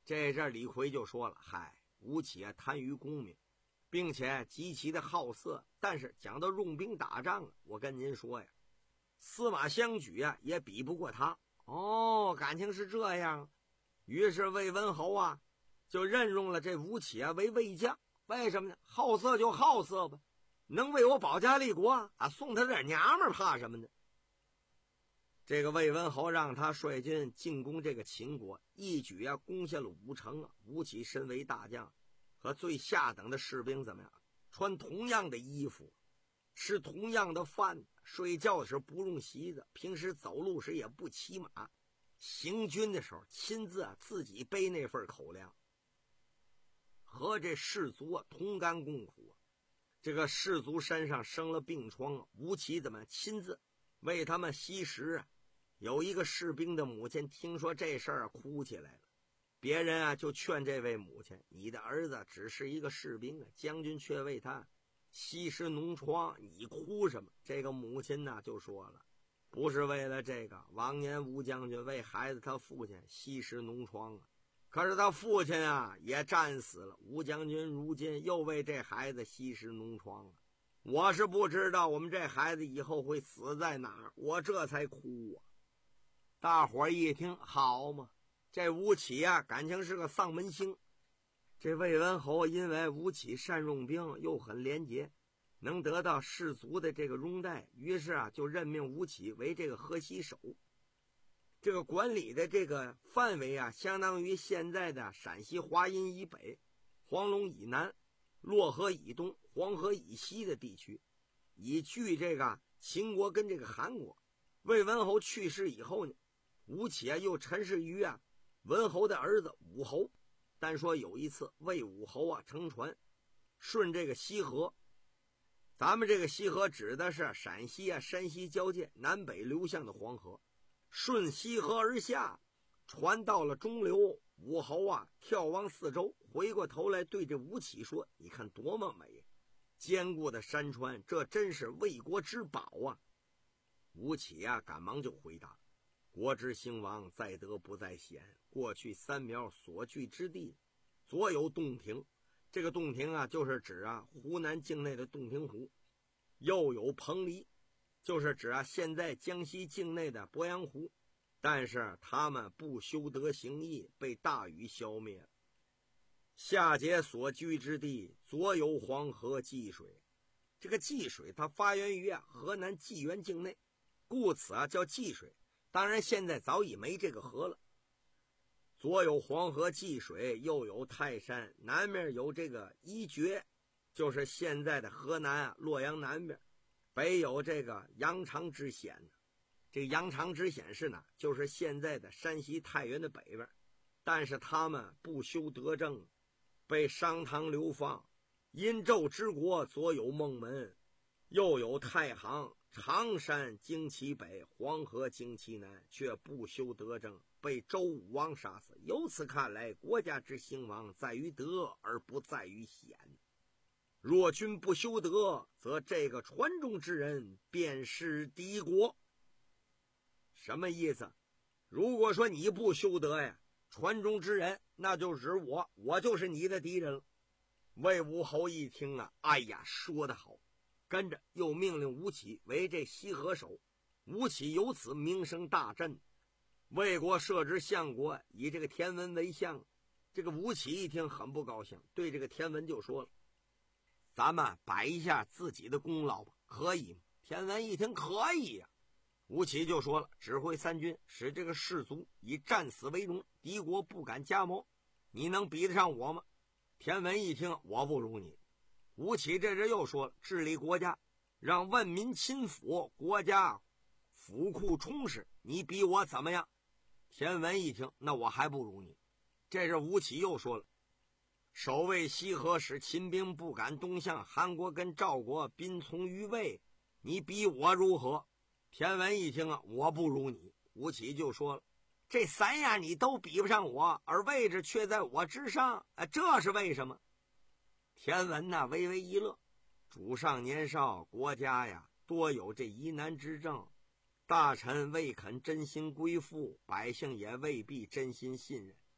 这阵李逵就说了，嗨，吴起啊贪于功名，并且极其的好色，但是讲到用兵打仗啊，我跟您说呀，司马相举啊也比不过他。哦，感情是这样。于是魏文侯啊就任用了这吴起啊为魏将。为什么呢？好色就好色吧，能为我保家立国啊，送他点娘们怕什么呢？这个魏文侯让他率军进攻这个秦国，一举啊攻下了五城啊。吴起身为大将，和最下等的士兵怎么样？穿同样的衣服，吃同样的饭，睡觉时不用席子，平时走路时也不骑马，行军的时候亲自啊自己背那份口粮，和这士卒啊同甘共苦啊。这个士卒身上生了病疮啊，吴起怎么亲自为他们吸食啊？有一个士兵的母亲听说这事儿啊，哭起来了。别人啊就劝这位母亲，你的儿子只是一个士兵啊，将军却为他吸食脓疮，你哭什么？这个母亲呢就说了，不是为了这个，往年吴将军为孩子他父亲吸食脓疮啊，可是他父亲啊也战死了，吴将军如今又为这孩子吸食脓疮了。我是不知道我们这孩子以后会死在哪儿，我这才哭啊。大伙儿一听，好嘛，这吴起啊感情是个丧门星。这魏文侯因为吴起善用兵，又很廉洁，能得到士卒的这个拥戴，于是啊就任命吴起为这个河西守。这个管理的这个范围啊，相当于现在的陕西华阴以北、黄龙以南、洛河以东、黄河以西的地区，以据这个秦国跟这个韩国。魏文侯去世以后呢，吴起啊又陈氏于啊文侯的儿子武侯。单说有一次魏武侯啊乘船顺这个西河，咱们这个西河指的是陕西啊山西交界南北流向的黄河，顺西河而下，船到了中流，武侯啊眺望四周，回过头来对这吴起说，你看多么美，坚固的山川，这真是魏国之宝啊。吴起啊赶忙就回答，国之兴亡，在德不在贤。过去三苗所居之地，左有洞庭，这个洞庭啊，就是指啊湖南境内的洞庭湖；右有彭蠡，就是指啊现在江西境内的鄱阳湖。但是他们不修德行义，被大禹消灭了。夏桀所居之地，左有黄河济水，这个济水它发源于啊河南济源境内，故此啊叫济水。当然现在早已没这个河了。左有黄河济水，右有泰山，南面有这个伊觉，就是现在的河南啊洛阳南边，北有这个羊肠之险。这个羊肠之险是呢，就是现在的山西太原的北边。但是他们不修德政，被商汤流放。殷纣之国，左有孟门，右有太行，常山经其北，黄河经其南，却不修德政，被周武王杀死。由此看来，国家之兴亡在于德，而不在于险。若君不修德，则这个传中之人便是敌国。什么意思？如果说你不修德呀，传中之人那就指我，我就是你的敌人了。魏武侯一听啊，哎呀，说得好，跟着又命令吴起为这西河守。吴起由此名声大振，魏国设置相国，以这个田文为相。这个吴起一听很不高兴，对这个田文就说了，咱们摆一下自己的功劳吧，可以吗？田文一听可以呀、啊。吴起就说了，指挥三军，使这个士卒以战死为荣，敌国不敢加谋，你能比得上我吗？田文一听，我不如你。吴起这人又说了，治理国家，让万民亲抚，国家府库充实，你比我怎么样？田文一听，那我还不如你。这是吴起又说了，守卫西河，使秦兵不敢东向，韩国跟赵国兵从于魏，你比我如何？田文一听啊，我不如你。吴起就说了，这三样你都比不上我，而位置却在我之上，啊，这是为什么？田文呢微微一乐，主上年少，国家呀多有这疑难之政，大臣未肯真心归附，百姓也未必真心信任。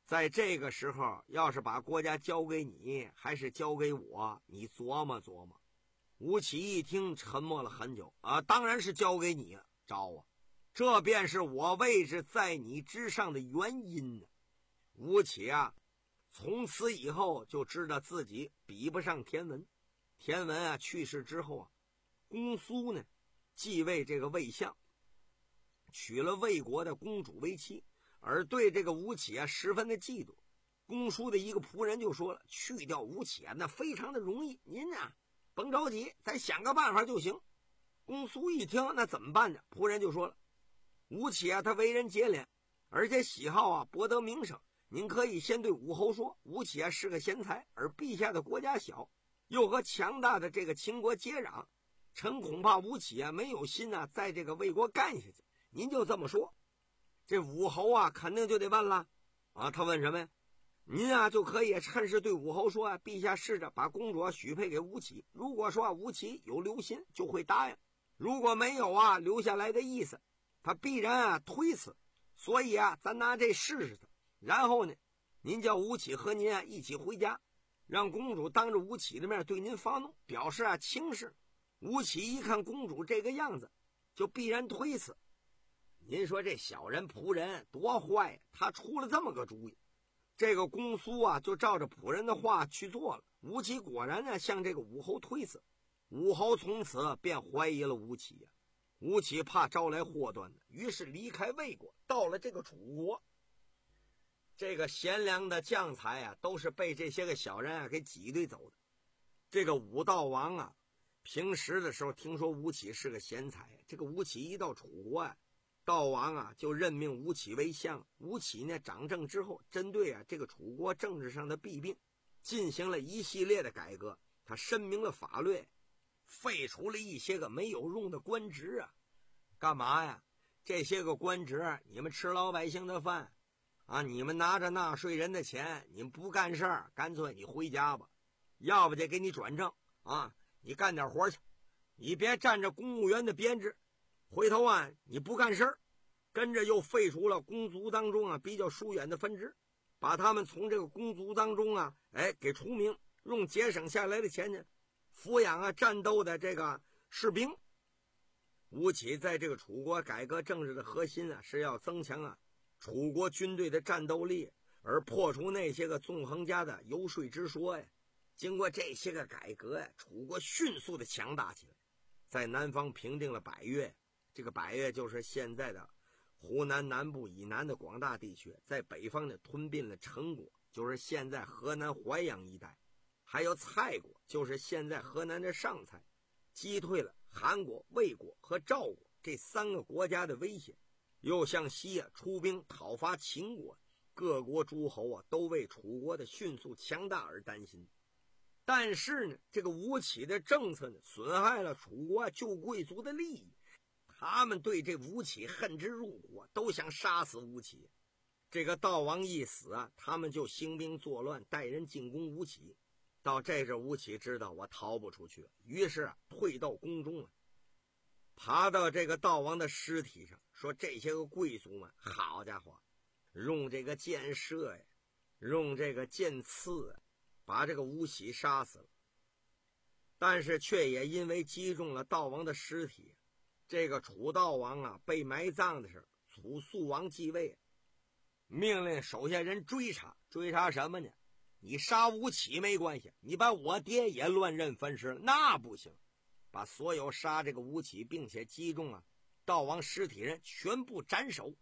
在这个时候，要是把国家交给你，还是交给我，你琢磨琢磨。吴起一听，沉默了很久。啊，当然是交给你啊，招啊，这便是我位置在你之上的原因呢。吴起啊，从此以后就知道自己比不上田文。田文啊去世之后啊，公苏呢继位这个魏相，娶了魏国的公主为妻，而对这个吴起啊十分的嫉妒。公叔的一个仆人就说了，去掉吴起啊那非常的容易，您啊甭着急，咱想个办法就行。公苏一听，那怎么办呢？仆人就说了，吴起啊他为人节俭，而且喜好啊博得名声，您可以先对武侯说，吴起啊是个贤才，而陛下的国家小，又和强大的这个秦国接壤，臣恐怕吴起啊没有心啊在这个魏国干下去，您就这么说。这武侯啊肯定就得问了啊，他问什么呀？您啊就可以趁势对武侯说啊，陛下试着把公主啊许配给吴起，如果说啊吴起有留心，就会答应；如果没有啊留下来的意思，他必然啊推辞。所以啊咱拿这试试他，然后呢您叫吴起和您啊一起回家，让公主当着吴起的面对您发怒，表示啊轻视。吴起一看公主这个样子，就必然推辞。您说这小人仆人多坏呀，他出了这么个主意。这个公苏啊就照着仆人的话去做了。吴起果然呢向这个武侯推辞，武侯从此便怀疑了吴起呀、啊。吴起怕招来祸端呢，于是离开魏国，到了这个楚国。这个贤良的将才啊都是被这些个小人啊给挤兑走的。这个武道王啊平时的时候听说吴起是个贤才，这个吴起一到楚国啊，道王啊就任命吴起为相。吴起呢掌政之后，针对啊这个楚国政治上的弊病进行了一系列的改革。他申明了法律，废除了一些个没有用的官职啊。干嘛呀？这些个官职你们吃老百姓的饭啊，你们拿着纳税人的钱，你们不干事儿，干脆你回家吧，要不就给你转正啊，你干点活去，你别占着公务员的编制，回头啊你不干事儿。跟着又废除了公族当中啊比较疏远的分支，把他们从这个公族当中啊哎给除名，用节省下来的钱呢抚养啊战斗的这个士兵。吴起在这个楚国改革政治的核心啊是要增强啊楚国军队的战斗力，而破除那些个纵横家的游说之说呀。经过这些个改革呀，楚国迅速的强大起来，在南方平定了百越，这个百越就是现在的湖南南部以南的广大地区，在北方呢吞并了陈国，就是现在河南淮阳一带，还有蔡国，就是现在河南的上蔡，击退了韩国、魏国和赵国这三个国家的威胁，又向西啊出兵讨伐秦国。各国诸侯啊都为楚国的迅速强大而担心。但是呢，这个吴起的政策呢损害了楚国旧贵族的利益，他们对这吴起恨之入骨，都想杀死吴起。这个道王一死啊，他们就兴兵作乱，带人进攻吴起。到这时吴起知道我逃不出去了，于是啊退到宫中了，爬到这个道王的尸体上，说这些个贵族们，好家伙，用这个箭射呀，用这个箭刺啊，把这个吴起杀死了。但是却也因为击中了道王的尸体，这个楚道王啊被埋葬的时候，楚肃王继位，命令手下人追查。追查什么呢？你杀吴起没关系，你把我爹也乱刃分尸了，那不行。把所有杀这个吴起并且击中啊道王尸体人全部斩首。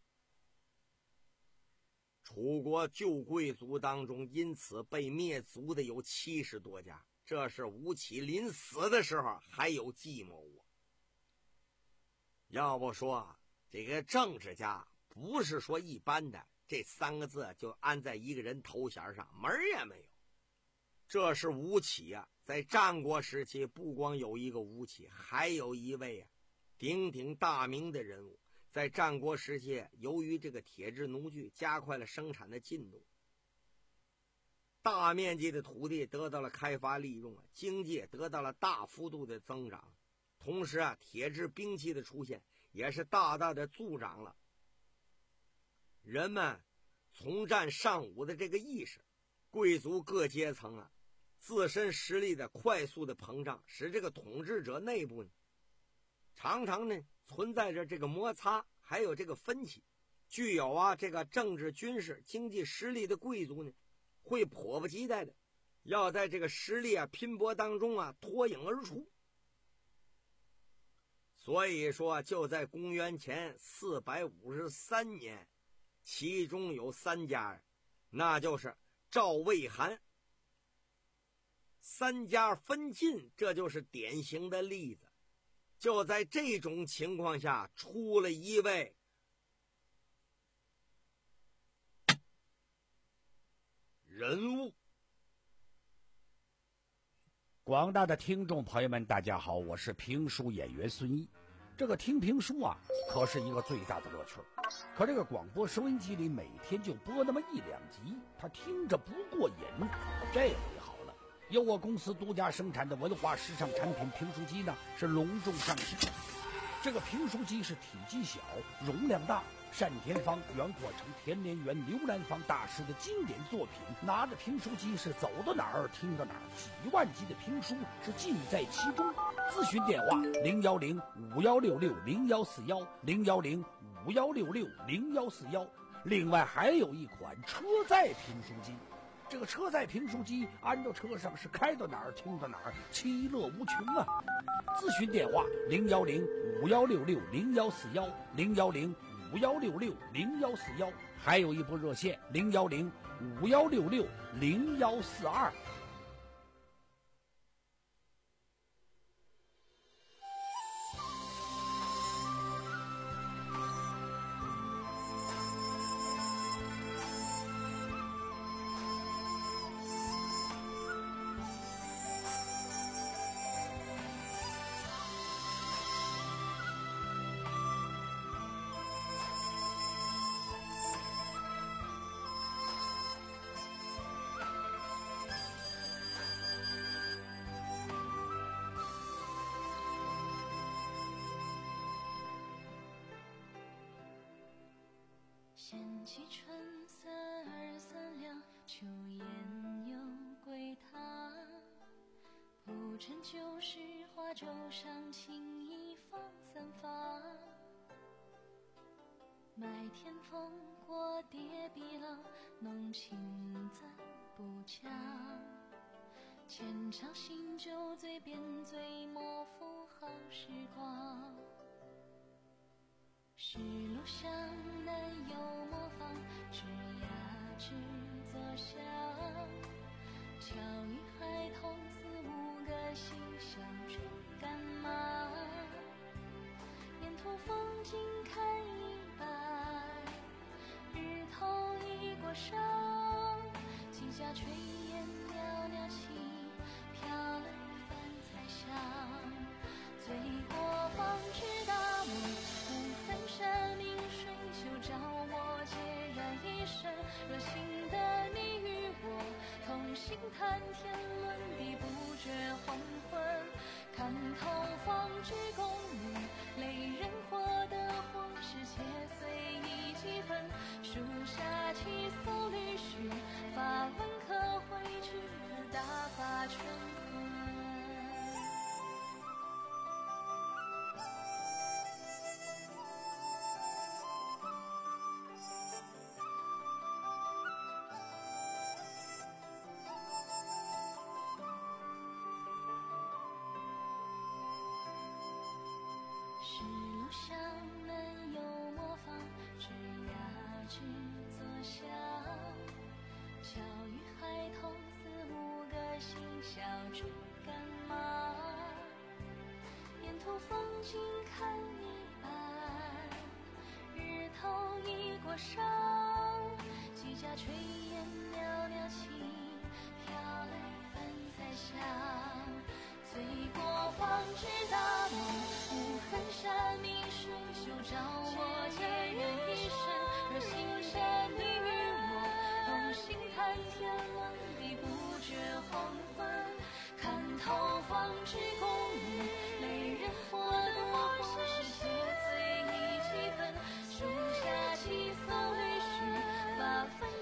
楚国旧贵族当中因此被灭族的有七十多家，这是吴起临死的时候还有计谋啊。要不说这个政治家不是说一般的这三个字就安在一个人头衔上，门儿也没有。这是吴起啊，在战国时期不光有一个吴起，还有一位啊鼎鼎大名的人物。在战国时期，由于这个铁制农具加快了生产的进度，大面积的土地得到了开发利用啊，经济得到了大幅度的增长。同时啊，铁制兵器的出现也是大大的助长了人们从战尚武的这个意识，贵族各阶层啊，自身实力的快速的膨胀，使这个统治者内部呢，常常呢存在着这个摩擦，还有这个分歧。具有啊这个政治、军事、经济实力的贵族呢，会迫不及待的要在这个实力啊拼搏当中啊脱颖而出。所以说，就在公元前四百五十三年，其中有三家，那就是赵、魏、韩三家分晋，这就是典型的例子。就在这种情况下，出了一位人物。 广大的听众朋友们，大家好，我是评书演员孙毅。这个听评书啊，可是一个最大的乐趣。可这个广播收音机里每天就播那么一两集，他听着不过瘾。这回好了，由我公司独家生产的文化时尚产品评书机呢，是隆重上市。这个评书机是体积小，容量大，单田芳、袁阔成、田连元、刘兰芳大师的经典作品，拿着评书机是走到哪儿听到哪儿，几万集的评书是尽在其中。咨询电话零幺零五幺六六零幺四幺零幺零五幺六六零幺四幺。另外还有一款车载评书机，这个车载评书机安到车上是开到哪儿听到哪儿，其乐无穷啊！咨询电话零幺零五幺六六零幺四幺零幺零五幺六六零幺四幺，还有一部热线零幺零五幺六六零幺四二。 闲起春色二三两，秋雁又归塔。铺陈旧时华轴上，轻易放散发。麦田风过叠壁廊，浓情暂不佳。浅尝新酒醉，便醉莫负好时光。石路上南有磨坊，枝桠只作响。巧遇孩童四五个，心相追赶马。沿途风景看一百，日头已过上。几家炊烟袅袅起，飘来饭菜香。醉过方知大梦，无痕山明水秀，照我孑然一身。若心的你与我，同心谈天论地，不觉黄昏。看透方知功名，累人活得或是且随意几分。书下七艘旅许，发文可绘之字，大发春魂。石路上门有磨坊，枝桠只作响。巧遇孩童四五个，心小追赶马。沿途风景看一百，日头已过上。几家炊烟袅袅起，飘来饭菜香。醉过方知大梦，无痕山明水秀，照我孑然一身。若心的你与我，同心谈天论地，不觉黄昏。看透方知功名，累人活得或是且随意几分。书下七艘旅许，发分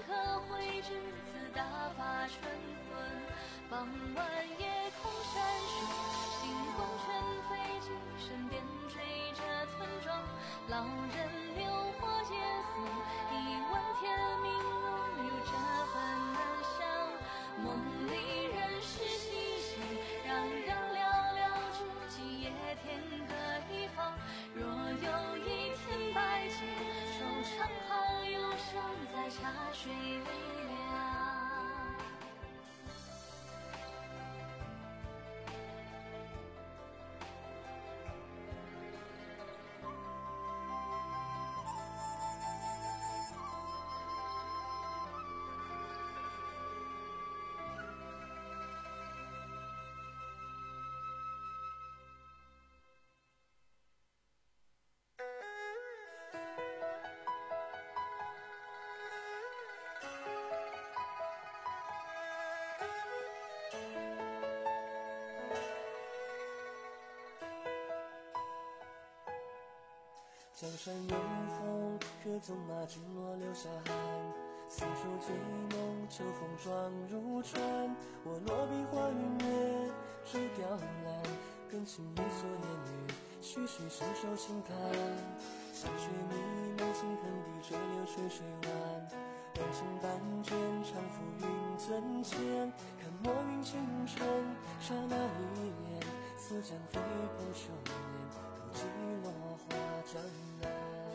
江山有风，可纵马直落流下汗。似水最浓，秋风撞入船。我落笔画云月，水雕栏，更情你所言语，徐徐伸手轻弹。山水迷蒙，情痕滴垂流水水弯。万顷半卷，长浮云怎见？看墨云轻尘，刹那一念，似将飞蓬秋烟，透几落花江南。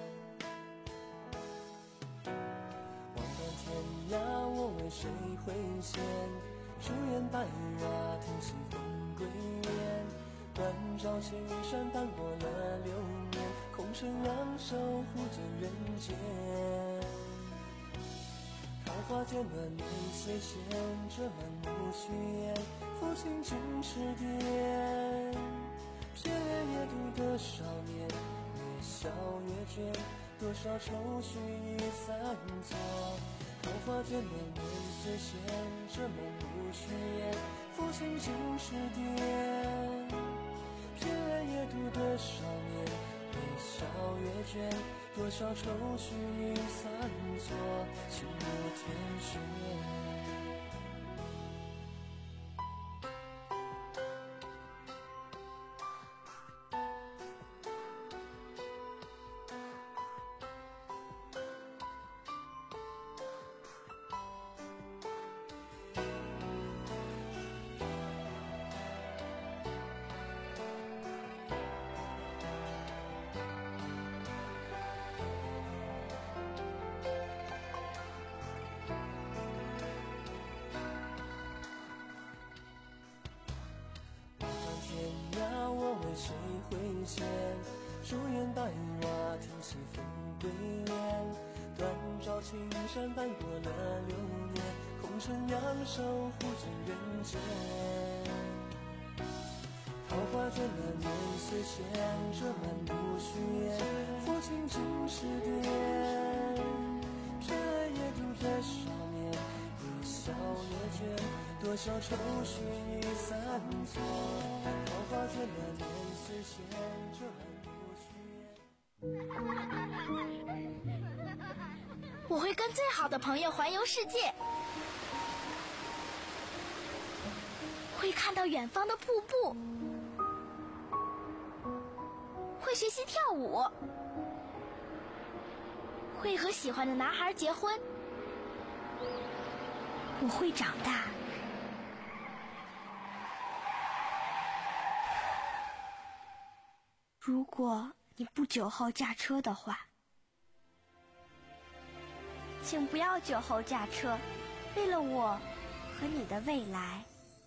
望断天涯，我为谁挥剑？朱颜白发，听西风归雁。断照千余山，淡过了流年，空剩两手护着人间。桃花渐暖年岁闲，这满目虚言，抚琴尽是癫。瞥阅读的少年，越笑越倦，多少愁绪已散作。桃花渐暖年岁闲，这满目虚言，抚琴尽是癫。瞥阅读的少年，越笑越倦，多少愁绪已散作，情如天雪。谁挥剑？朱颜白发，听西风归雁。断照青山，淡过了流年，空剩两手护着人间。桃花卷暖年岁闲，这满目虚言，抚琴尽是癫。瞥阅读的少年，越笑越倦，多少愁绪已散作。桃花卷暖年岁闲，这满目虚言。 我会跟最好的朋友环游世界，会看到远方的瀑布，会学习跳舞，会和喜欢的男孩结婚。我会长大。如果你不酒后驾车的话，请不要酒后驾车，为了我和你的未来。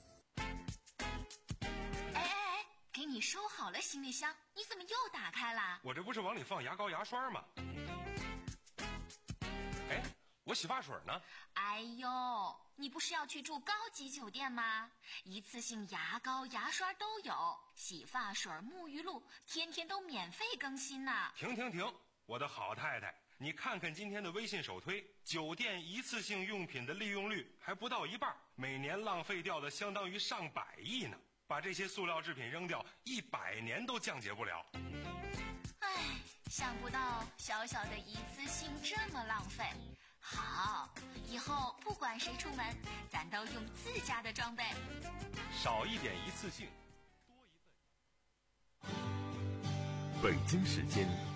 哎哎哎，给你收好了行李箱，你怎么又打开了？ 我这不是往里放牙膏牙刷吗？哎，我洗发水呢？ 哎呦，你不是要去住高级酒店吗？一次性牙膏牙刷都有，洗发水沐浴露天天都免费更新呢。 停停停，我的好太太，你看看今天的微信首推，酒店一次性用品的利用率还不到一半，每年浪费掉的相当于上百亿呢。把这些塑料制品扔掉，一百年都降解不了。 唉，想不到小小的一次性这么浪费。好，以后不管谁出门，咱都用自家的装备， 少一点一次性，多一份。 北京时间